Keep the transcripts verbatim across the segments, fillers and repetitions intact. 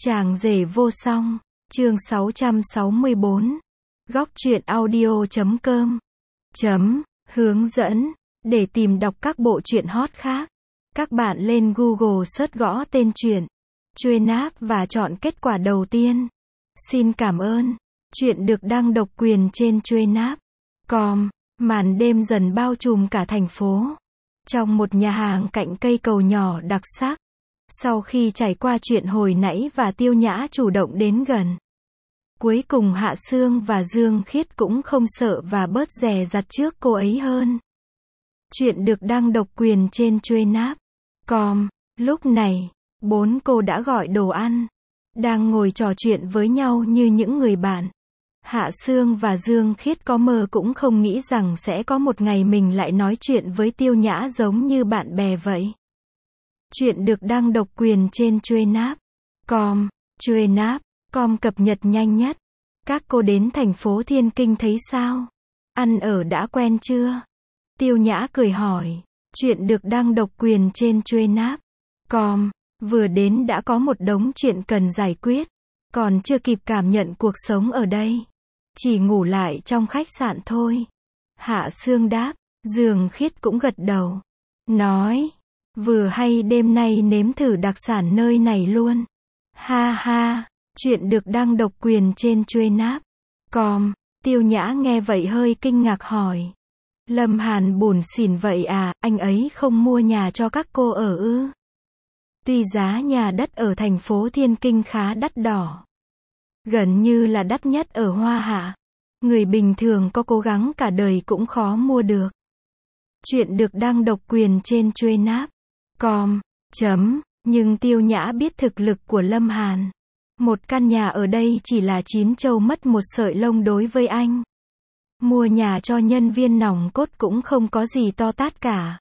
Chàng rể vô song, chương sáu trăm sáu mươi bốn. Góc truyện audio chấm com. Chấm, hướng dẫn, để tìm đọc các bộ truyện hot khác. Các bạn lên Google search gõ tên truyện, Truyện app và chọn kết quả đầu tiên. Xin cảm ơn. Truyện được đăng độc quyền trên Truyện app chấm com. Màn đêm dần bao trùm cả thành phố. Trong một nhà hàng cạnh cây cầu nhỏ đặc sắc. Sau khi trải qua chuyện hồi nãy và Tiêu Nhã chủ động đến gần. Cuối cùng Hạ Sương và Dương Khiết cũng không sợ và bớt dè dặt trước cô ấy hơn. Chuyện được đăng độc quyền trên Truyện app chấm com. Lúc này, bốn cô đã gọi đồ ăn. Đang ngồi trò chuyện với nhau như những người bạn. Hạ Sương và Dương Khiết có mơ cũng không nghĩ rằng sẽ có một ngày mình lại nói chuyện với Tiêu Nhã giống như bạn bè vậy. Chuyện được đăng độc quyền trên Truyện app chấm com. Truyện app chấm com cập nhật nhanh nhất. Các cô đến thành phố Thiên Kinh thấy sao? Ăn ở đã quen chưa? Tiêu Nhã cười hỏi. Chuyện được đăng độc quyền trên Truyện app chấm com. Vừa đến đã có một đống chuyện cần giải quyết. Còn chưa kịp cảm nhận cuộc sống ở đây. Chỉ ngủ lại trong khách sạn thôi. Hạ Sương đáp. Dương Khiết cũng gật đầu. Nói. Vừa hay đêm nay nếm thử đặc sản nơi này luôn. Ha ha. Chuyện được đăng độc quyền trên Truyện app chấm com. Tiêu Nhã nghe vậy hơi kinh ngạc hỏi. Lâm Hàn bủn xỉn vậy à, anh ấy không mua nhà cho các cô ở ư? Tuy giá nhà đất ở thành phố Thiên Kinh khá đắt đỏ. Gần như là đắt nhất ở Hoa Hạ. Người bình thường có cố gắng cả đời cũng khó mua được. Chuyện được đăng độc quyền trên Truyện app chấm com. Chấm, nhưng Tiêu Nhã biết thực lực của Lâm Hàn. Một căn nhà ở đây chỉ là chín châu mất một sợi lông đối với anh. Mua nhà cho nhân viên nòng cốt cũng không có gì to tát cả.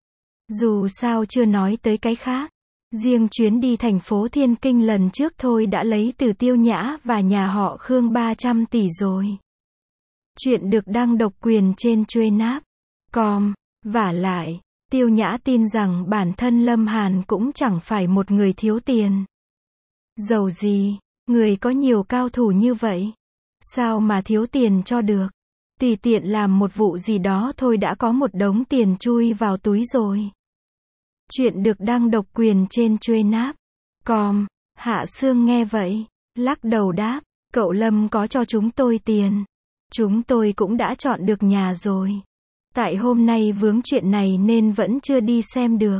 Dù sao chưa nói tới cái khác. Riêng chuyến đi thành phố Thiên Kinh lần trước thôi đã lấy từ Tiêu Nhã và nhà họ Khương ba trăm tỷ rồi. Chuyện được đăng độc quyền trên Truyện app chấm com. Vả lại, Tiêu Nhã tin rằng bản thân Lâm Hàn cũng chẳng phải một người thiếu tiền. Dầu gì, người có nhiều cao thủ như vậy. Sao mà thiếu tiền cho được? Tùy tiện làm một vụ gì đó thôi đã có một đống tiền chui vào túi rồi. Chuyện được đăng độc quyền trên Truyện app chấm com. Hạ Sương nghe vậy, lắc đầu đáp. Cậu Lâm có cho chúng tôi tiền. Chúng tôi cũng đã chọn được nhà rồi. Tại hôm nay vướng chuyện này nên vẫn chưa đi xem được.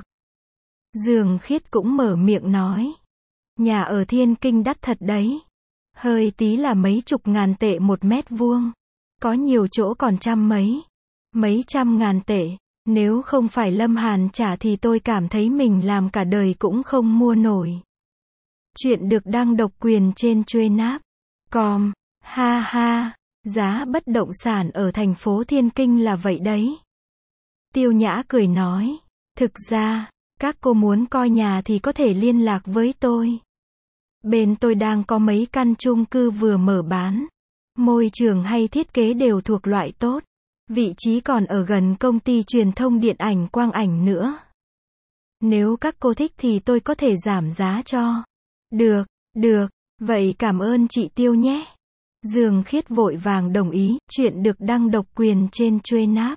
Dương Khiết cũng mở miệng nói. Nhà ở Thiên Kinh đắt thật đấy. Hơi tí là mấy chục ngàn tệ một mét vuông. Có nhiều chỗ còn trăm mấy. Mấy trăm ngàn tệ. Nếu không phải Lâm Hàn trả thì tôi cảm thấy mình làm cả đời cũng không mua nổi. Chuyện được đăng độc quyền trên Truyện app chấm com. Ha ha. Giá bất động sản ở thành phố Thiên Kinh là vậy đấy. Tiêu Nhã cười nói. Thực ra, các cô muốn coi nhà thì có thể liên lạc với tôi. Bên tôi đang có mấy căn chung cư vừa mở bán. Môi trường hay thiết kế đều thuộc loại tốt. Vị trí còn ở gần công ty truyền thông điện ảnh Quang Ảnh nữa. Nếu các cô thích thì tôi có thể giảm giá cho. Được, được, vậy cảm ơn chị Tiêu nhé. Dương Khiết vội vàng đồng ý. Chuyện được đăng độc quyền trên Truyện app chấm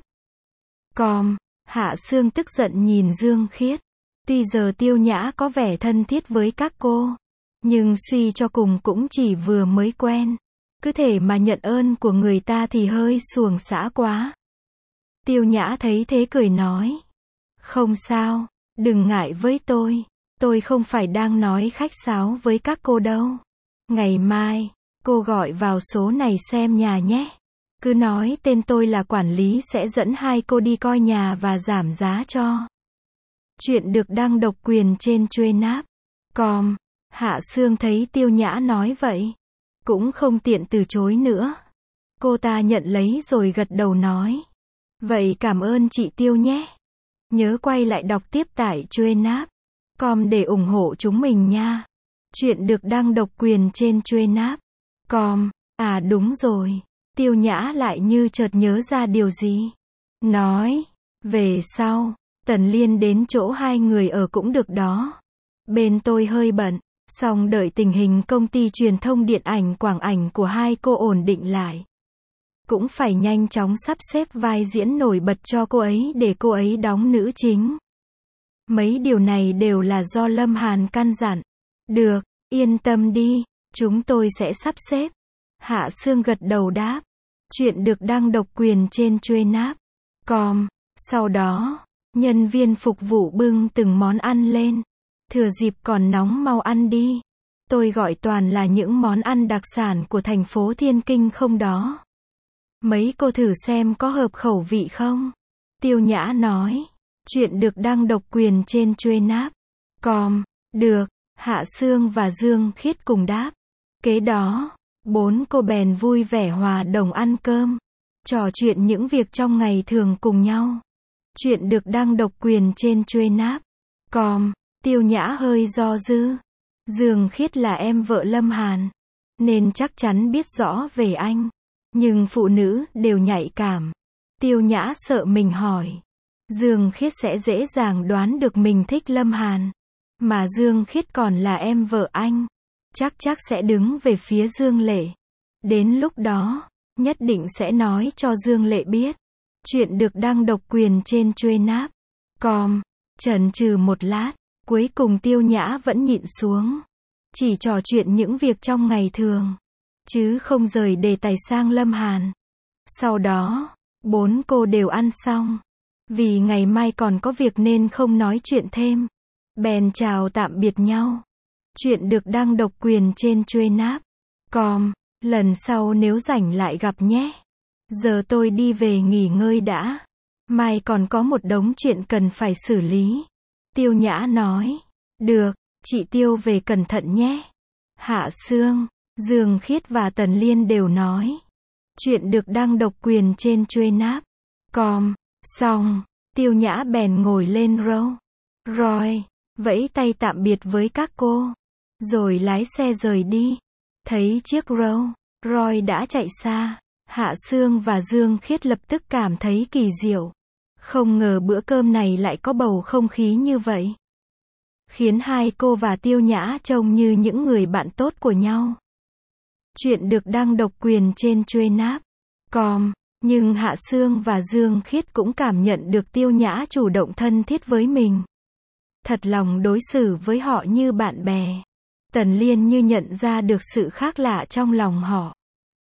com. Hạ Sương tức giận nhìn Dương Khiết. Tuy giờ Tiêu Nhã có vẻ thân thiết với các cô, nhưng suy cho cùng cũng chỉ vừa mới quen. Cứ thể mà nhận ơn của người ta thì hơi xuồng xã quá. Tiêu Nhã thấy thế cười nói. Không sao, đừng ngại với tôi. Tôi không phải đang nói khách sáo với các cô đâu. Ngày mai, cô gọi vào số này xem nhà nhé. Cứ nói tên tôi là quản lý sẽ dẫn hai cô đi coi nhà và giảm giá cho. Chuyện được đăng độc quyền trên Truyện app chấm com. Hạ Sương thấy Tiêu Nhã nói vậy, cũng không tiện từ chối nữa. Cô ta nhận lấy rồi gật đầu nói. Vậy cảm ơn chị Tiêu nhé. Nhớ quay lại đọc tiếp tại Truyện app chấm com để ủng hộ chúng mình nha. Chuyện được đăng độc quyền trên Truyện app chấm com. À đúng rồi. Tiêu Nhã lại như chợt nhớ ra điều gì. Nói. Về sau, Tần Liên đến chỗ hai người ở cũng được đó. Bên tôi hơi bận. Song đợi tình hình công ty truyền thông điện ảnh quảng ảnh của hai cô ổn định lại, cũng phải nhanh chóng sắp xếp vai diễn nổi bật cho cô ấy để cô ấy đóng nữ chính. Mấy điều này đều là do Lâm Hàn căn dặn. Được, yên tâm đi, chúng tôi sẽ sắp xếp. Hạ Sương gật đầu đáp. Chuyện được đăng độc quyền trên Truyện chấm com. Sau đó, nhân viên phục vụ bưng từng món ăn lên. Thừa dịp còn nóng mau ăn đi. Tôi gọi toàn là những món ăn đặc sản của thành phố Thiên Kinh không đó. Mấy cô thử xem có hợp khẩu vị không? Tiêu Nhã nói. Chuyện được đăng độc quyền trên Truyện chấm com. Được, Hạ Sương và Dương Khiết cùng đáp. Kế đó, bốn cô bèn vui vẻ hòa đồng ăn cơm, trò chuyện những việc trong ngày thường cùng nhau. Chuyện được đăng độc quyền trên Truyện chấm com. Tiêu Nhã hơi do dự. Dương Khiết là em vợ Lâm Hàn, nên chắc chắn biết rõ về anh. Nhưng phụ nữ đều nhạy cảm. Tiêu Nhã sợ mình hỏi. Dương Khiết sẽ dễ dàng đoán được mình thích Lâm Hàn. Mà Dương Khiết còn là em vợ anh. Chắc chắc sẽ đứng về phía Dương Lệ. Đến lúc đó, nhất định sẽ nói cho Dương Lệ biết. Chuyện được đăng độc quyền trên Truyện chấm com. Chần chừ một lát, cuối cùng Tiêu Nhã vẫn nhịn xuống. Chỉ trò chuyện những việc trong ngày thường, chứ không rời đề tài sang Lâm Hàn. Sau đó, bốn cô đều ăn xong. Vì ngày mai còn có việc nên không nói chuyện thêm. Bèn chào tạm biệt nhau. Chuyện được đăng độc quyền trên Truyện chấm com. Lần sau nếu rảnh lại gặp nhé. Giờ tôi đi về nghỉ ngơi đã. Mai còn có một đống chuyện cần phải xử lý. Tiêu Nhã nói. Được, chị Tiêu về cẩn thận nhé. Hạ Sương, Dương Khiết và Tần Liên đều nói. Chuyện được đăng độc quyền trên Truyện chấm com. Xong, Tiêu Nhã bèn ngồi lên Rolls Royce, vẫy tay tạm biệt với các cô, rồi lái xe rời đi. Thấy chiếc Rolls Royce đã chạy xa, Hạ Sương và Dương Khiết lập tức cảm thấy kỳ diệu. Không ngờ bữa cơm này lại có bầu không khí như vậy. Khiến hai cô và Tiêu Nhã trông như những người bạn tốt của nhau. Chuyện được đăng độc quyền trên Truyện chấm com. Nhưng Hạ Sương và Dương Khiết cũng cảm nhận được Tiêu Nhã chủ động thân thiết với mình. Thật lòng đối xử với họ như bạn bè. Tần Liên như nhận ra được sự khác lạ trong lòng họ.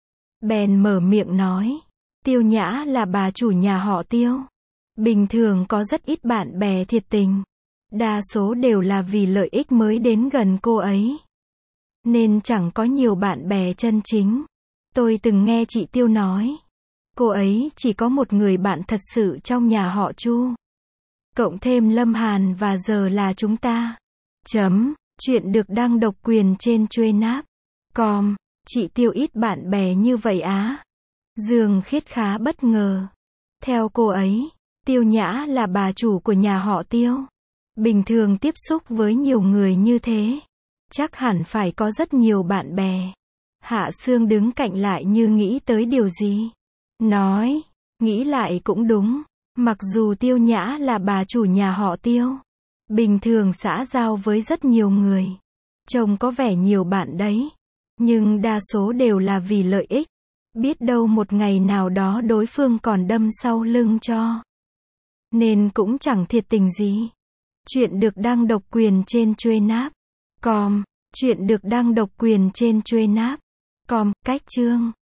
Bèn mở miệng nói. Tiêu Nhã là bà chủ nhà họ Tiêu. Bình thường có rất ít bạn bè thiệt tình. Đa số đều là vì lợi ích mới đến gần cô ấy. Nên chẳng có nhiều bạn bè chân chính. Tôi từng nghe chị Tiêu nói. Cô ấy chỉ có một người bạn thật sự trong nhà họ Chu. Cộng thêm Lâm Hàn và giờ là chúng ta. Chấm. Chuyện được đăng độc quyền trên Truyện chấm com. Chị Tiêu ít bạn bè như vậy á. Dương Khiết khá bất ngờ. Theo cô ấy, Tiêu Nhã là bà chủ của nhà họ Tiêu. Bình thường tiếp xúc với nhiều người như thế. Chắc hẳn phải có rất nhiều bạn bè. Hạ Sương đứng cạnh lại như nghĩ tới điều gì. Nói, nghĩ lại cũng đúng. Mặc dù Tiêu Nhã là bà chủ nhà họ Tiêu, bình thường xã giao với rất nhiều người. Trông có vẻ nhiều bạn đấy. Nhưng đa số đều là vì lợi ích. Biết đâu một ngày nào đó đối phương còn đâm sau lưng cho. Nên cũng chẳng thiệt tình gì. Chuyện được đăng độc quyền trên Truyện chấm com. Chuyện được đăng độc quyền trên Truyện chấm com. Cách chương